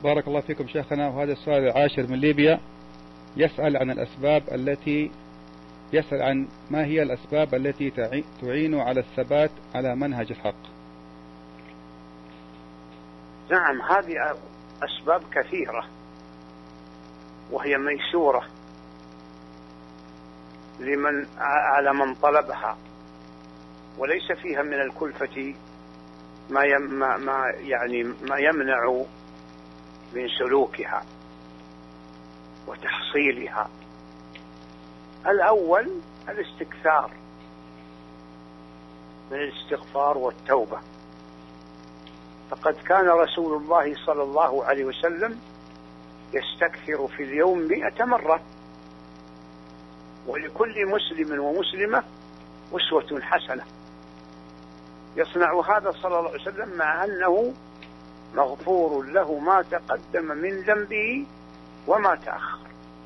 بارك الله فيكم شيخنا. وهذا السؤال العاشر من ليبيا، يسأل عن ما هي الأسباب التي تعين على الثبات على منهج الحق. نعم، هذه أسباب كثيرة وهي ميسورة على من طلبها، وليس فيها من الكلفة ما يمنع من سلوكها وتحصيلها. الأول الاستكثار من الاستغفار والتوبة، فقد كان رسول الله صلى الله عليه وسلم يستكثر في اليوم 100 مرة، ولكل مسلم ومسلمة أسوة حسنة. يصنع هذا صلى الله عليه وسلم مع أنه مغفور له ما تقدم من ذنبه وما تأخر.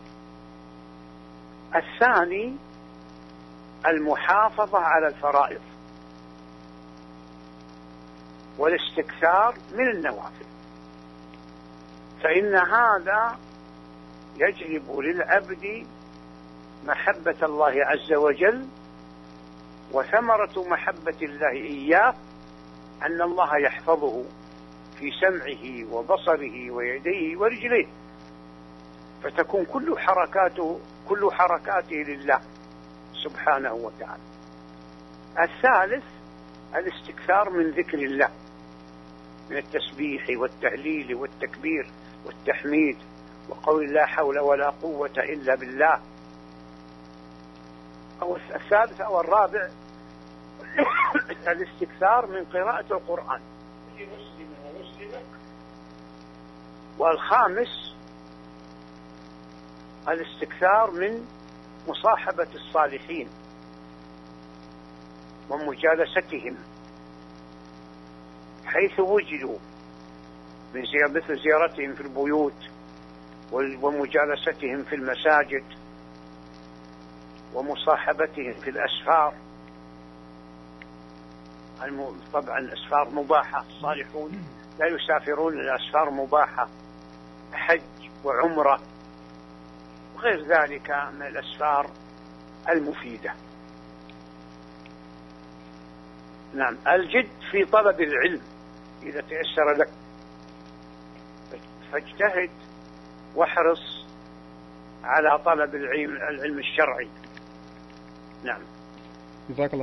الثاني المحافظة على الفرائض والاستكثار من النوافل، فإن هذا يجلب للعبد محبة الله عز وجل، وثمرة محبة الله إياه أن الله يحفظه في سمعه وبصره ويديه ورجليه، فتكون كل حركاته لله سبحانه وتعالى. الثالث الاستكثار من ذكر الله، من التسبيح والتهليل والتكبير والتحميد وقول لا حول ولا قوة إلا بالله. أو الثالث أو الرابع الاستكثار من قراءة القرآن لمسلم ومسلمة. والخامس الاستكثار من مصاحبة الصالحين ومجالستهم حيث وجدوا، مثل زيارتهم في البيوت ومجالستهم في المساجد ومصاحبتهم في الأسفار. طبعا الأسفار مباحة، الصالحون لا يسافرون، الأسفار مباحة، حج وعمرة وغير ذلك من الأسفار المفيدة. نعم، الجد في طلب العلم إذا تيسر لك، فاجتهد واحرص على طلب العلم الشرعي. نعم، جزاك الله